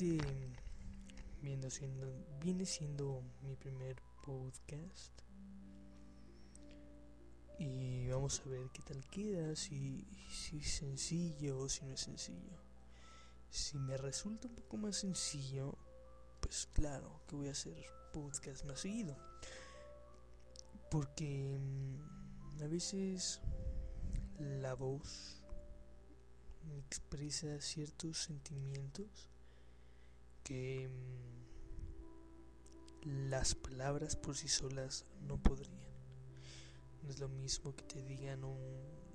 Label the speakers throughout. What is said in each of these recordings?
Speaker 1: viene siendo mi primer podcast. Y vamos a ver qué tal queda, si es sencillo o si no es sencillo. Si me resulta un poco más sencillo, pues claro que voy a hacer podcast más seguido. Porque a veces la voz me expresa ciertos sentimientos que las palabras por sí solas no podrían. No es lo mismo que te digan un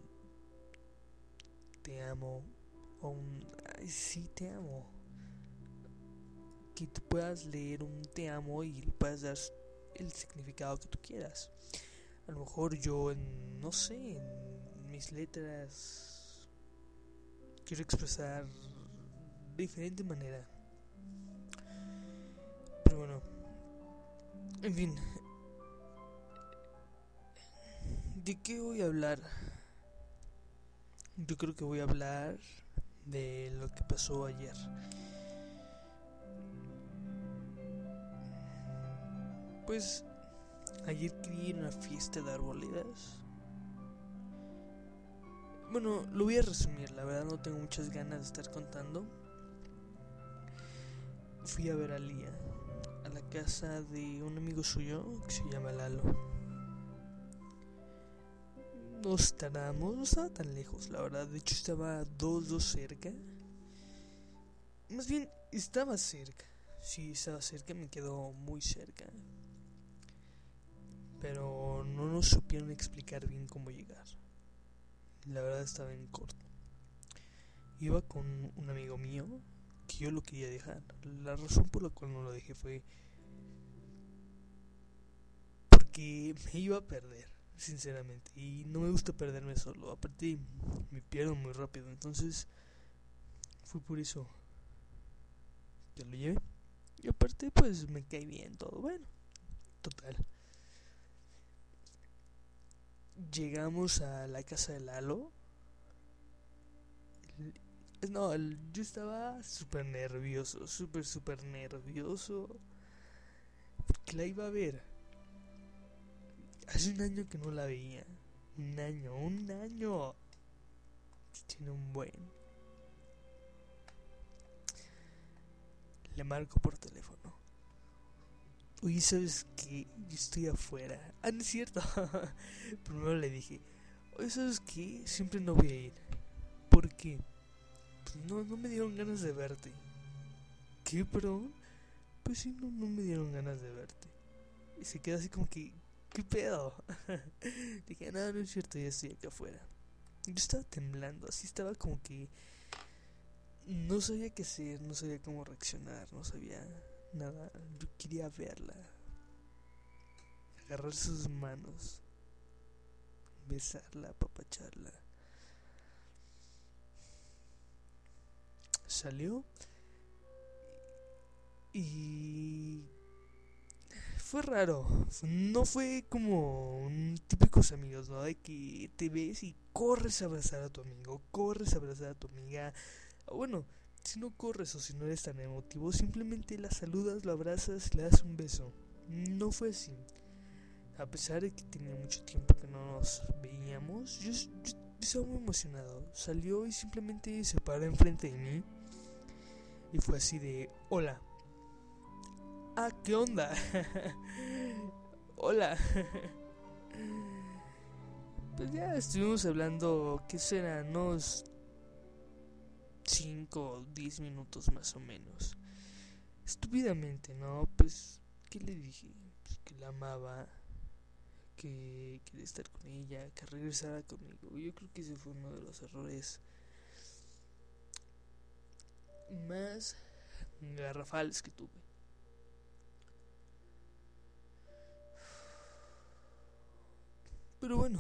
Speaker 1: te amo o un ay, sí te amo, que tú puedas leer un te amo y le puedas dar el significado que tú quieras. A lo mejor yo no sé, en mis letras quiero expresar de diferente manera. Pero bueno, en fin, ¿de qué voy a hablar? Yo creo que voy a hablar de lo que pasó ayer. Pues ayer quería ir a una fiesta de arboledas. Bueno, lo voy a resumir, la verdad no tengo muchas ganas de estar contando. Fui a ver a Lía a la casa de un amigo suyo que se llama Lalo. No estaba tan lejos, la verdad. De hecho estaba dos cerca. Más bien, estaba cerca. Sí, estaba cerca, me quedó muy cerca. Pero no nos supieron explicar bien cómo llegar. La verdad estaba en corto. Iba con un amigo mío que yo lo quería dejar. La razón por la cual no lo dejé fue porque me iba a perder, sinceramente. Y no me gusta perderme solo. Aparte, me pierdo muy rápido. Entonces, fue por eso que lo llevé. Y aparte, pues me cae bien todo. Bueno, total. Llegamos a la casa de Lalo. No, yo estaba súper nervioso, súper nervioso. Porque la iba a ver. Hace un año que no la veía. Un año. Tiene un buen. Le marco por teléfono. Oye, ¿sabes qué? Yo estoy afuera. Ah, no es cierto. Primero le dije, oye, ¿sabes qué? Siempre no voy a ir. ¿Por qué? Pues no me dieron ganas de verte. ¿Qué, perdón? Pues sí, no me dieron ganas de verte. Y se queda así como que, ¿qué pedo? Dije, no es cierto, ya estoy acá afuera. Yo estaba temblando, así estaba como que no sabía qué hacer, no sabía cómo reaccionar, no sabía nada. Yo quería verla, agarrar sus manos, besarla, apapacharla. Salió y fue raro. No fue como un típicos amigos, ¿no? De que te ves y corres a abrazar a tu amigo, corres a abrazar a tu amiga. O bueno, si no corres o si no eres tan emotivo, simplemente la saludas, lo abrazas y le das un beso. No fue así. A pesar de que tenía mucho tiempo que no nos veíamos, yo estaba muy emocionado. Salió y simplemente se paró enfrente de mí y fue así de, hola. Ah, ¿qué onda? Hola. Pues ya estuvimos hablando, ¿qué será? Unos 5 o 10 minutos más o menos. Estúpidamente, ¿no? Pues, ¿qué le dije? Pues que la amaba, que quería estar con ella, que regresara conmigo. Yo creo que ese fue uno de los errores más garrafales que tuve. Pero bueno,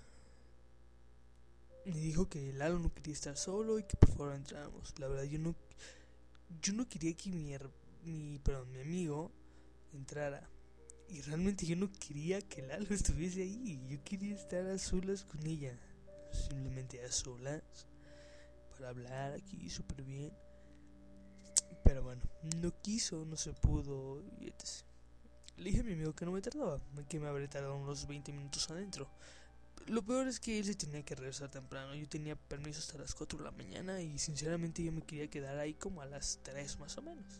Speaker 1: me dijo que Lalo no quería estar solo y que por favor entráramos. La verdad, yo no quería que mi amigo entrara. Y realmente yo no quería que Lalo estuviese ahí. Yo quería estar a solas con ella. Simplemente a solas. Para hablar aquí súper bien. Pero bueno, no quiso, no se pudo y etc. Le dije a mi amigo que no me tardaba, que me habría tardado unos 20 minutos adentro. Lo peor es que él se tenía que regresar temprano. Yo tenía permiso hasta las 4 de la mañana y sinceramente yo me quería quedar ahí como a las 3 más o menos.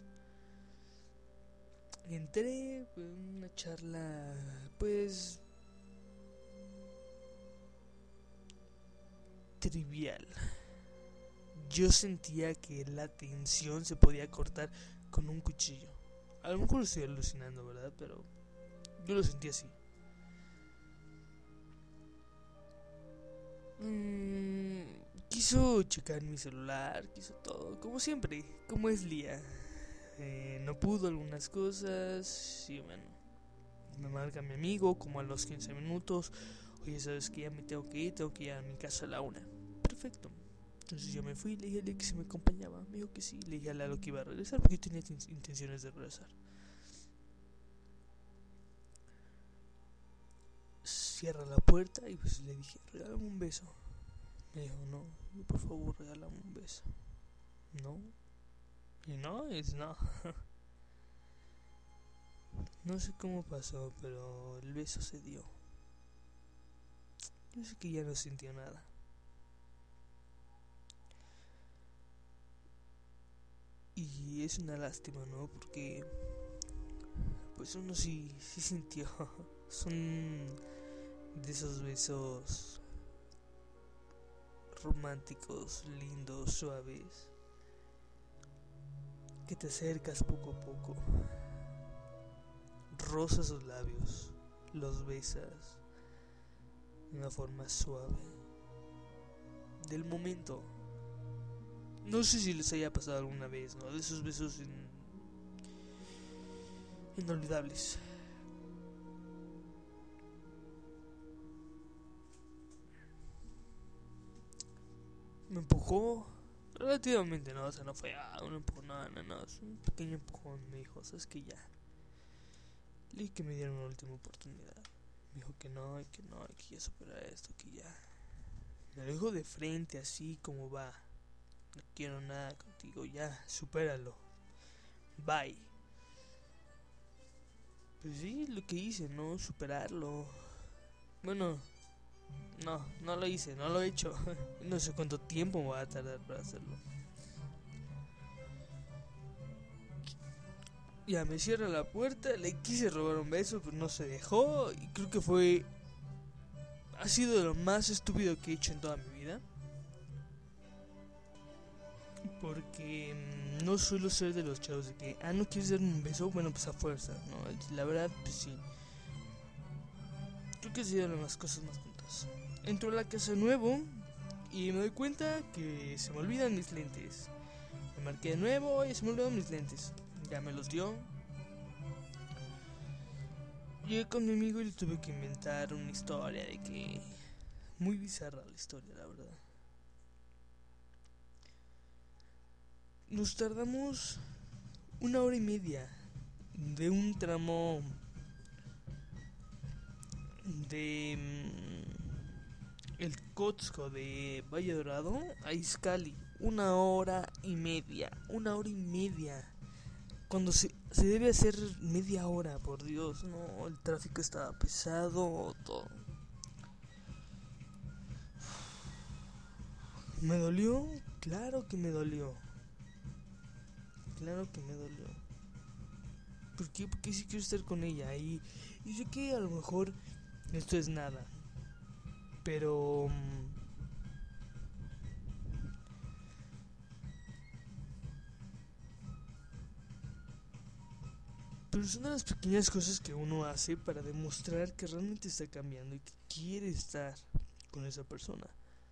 Speaker 1: Entré en una charla, pues, trivial. Yo sentía que la tensión se podía cortar con un cuchillo. A lo mejor estoy alucinando, ¿verdad? Pero yo lo sentí así. Quiso checar mi celular, quiso todo, como siempre, como es Lía. No pudo algunas cosas y bueno, me marca mi amigo como a los 15 minutos. Oye, ¿sabes que ya me tengo que ir? Tengo que ir a mi casa a la 1. Perfecto. Entonces yo me fui, le dije a Lía que si me acompañaba. Me dijo que sí, le dije a Lalo que iba a regresar porque yo tenía intenciones de regresar. Cierra la puerta y pues le dije, regálame un beso. Me dijo, no, por favor, regálame un beso. No. Y no, es no. No sé cómo pasó, pero el beso se dio. Yo sé que ya no sintió nada. Y es una lástima, ¿no? Porque pues uno sí sintió. Son de esos besos románticos, lindos, suaves, que te acercas poco a poco, rozas sus labios, los besas de una forma suave. Del momento. No sé si les haya pasado alguna vez, ¿no? De esos besos inolvidables. Me empujó relativamente, no, o sea, no fue un empujón, no, es un pequeño empujón. Me dijo, ¿sabes que ya? Le dije que me dieron una última oportunidad. Me dijo que no, y que ya supera esto, que ya. Me lo dijo de frente, así como va. No quiero nada contigo, ya, supéralo. Bye. Pues sí, lo que hice, ¿no? Superarlo. Bueno, no lo hice, no lo he hecho. No sé cuánto tiempo me va a tardar para hacerlo. Ya me cierra la puerta, le quise robar un beso, pero no se dejó. Y creo que ha sido de lo más estúpido que he hecho en toda mi vida. Porque no suelo ser de los chavos de que, no quieres darme un beso, bueno, pues a fuerza, ¿no? La verdad, pues sí. Creo que ha sido de las cosas más tontas. Entro a la casa nuevo y me doy cuenta que se me olvidan mis lentes. Me marqué de nuevo y se me olvidaron mis lentes. Ya me los dio. Llegué con mi amigo y le tuve que inventar una historia de que... Muy bizarra la historia, la verdad. Nos tardamos 1 hora y media de un tramo de el Cotsco de Valle Dorado a Izcali. 1 hora y media. 1 hora y media. Cuando se debe hacer media hora, por Dios. No, el tráfico estaba pesado, todo. ¿Me dolió? Claro que me dolió. Claro que me dolió. ¿Por qué? Porque sí quiero estar con ella. Y sé que a lo mejor esto es nada. Pero... pero son de las pequeñas cosas que uno hace para demostrar que realmente está cambiando y que quiere estar con esa persona.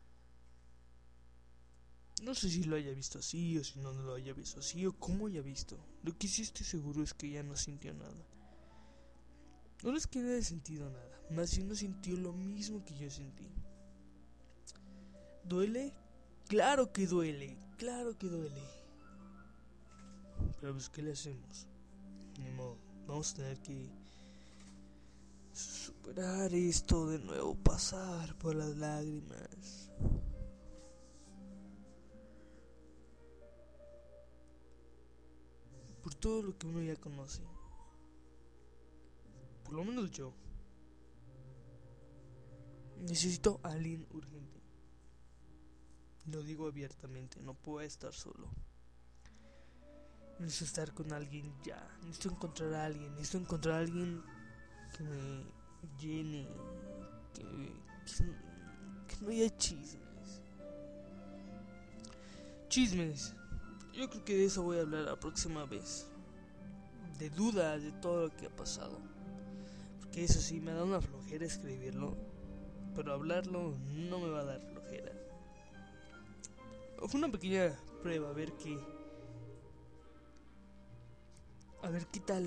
Speaker 1: No sé si lo haya visto así o si no lo haya visto así o cómo haya visto. Lo que sí estoy seguro es que ella no sintió nada. No es que no haya sentido nada, más bien no sintió lo mismo que yo sentí. ¿Duele? Claro que duele, claro que duele. Pero pues, ¿qué le hacemos? Ni modo, vamos a tener que superar esto de nuevo, pasar por las lágrimas. por todo lo que uno ya conoce. Por lo menos yo. Necesito a alguien urgente. Lo digo abiertamente, no puedo estar solo. Necesito estar con alguien ya. Necesito encontrar a alguien. Necesito encontrar a alguien que me llene. Que no haya chismes. Chismes. Yo creo que de eso voy a hablar la próxima vez. De dudas, de todo lo que ha pasado. Porque eso sí, me da una flojera escribirlo. Pero hablarlo no me va a dar flojera. Fue una pequeña prueba, a ver qué. A ver qué tal.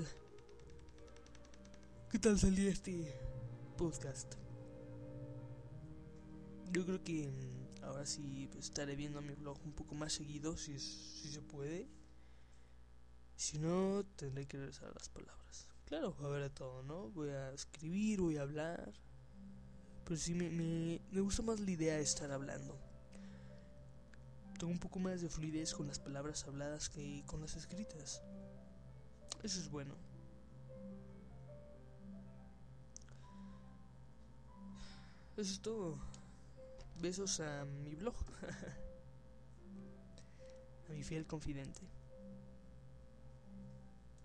Speaker 1: ¿Qué tal salía este podcast? Yo creo que ahora sí pues, estaré viendo mi blog un poco más seguido, si se puede. Si no, tendré que regresar a las palabras. Claro, va a haber de todo, ¿no? Voy a escribir, voy a hablar. Pero sí me gusta más la idea de estar hablando. Tengo un poco más de fluidez con las palabras habladas que con las escritas. Eso es bueno. Eso es todo. Besos a mi blog. A mi fiel confidente.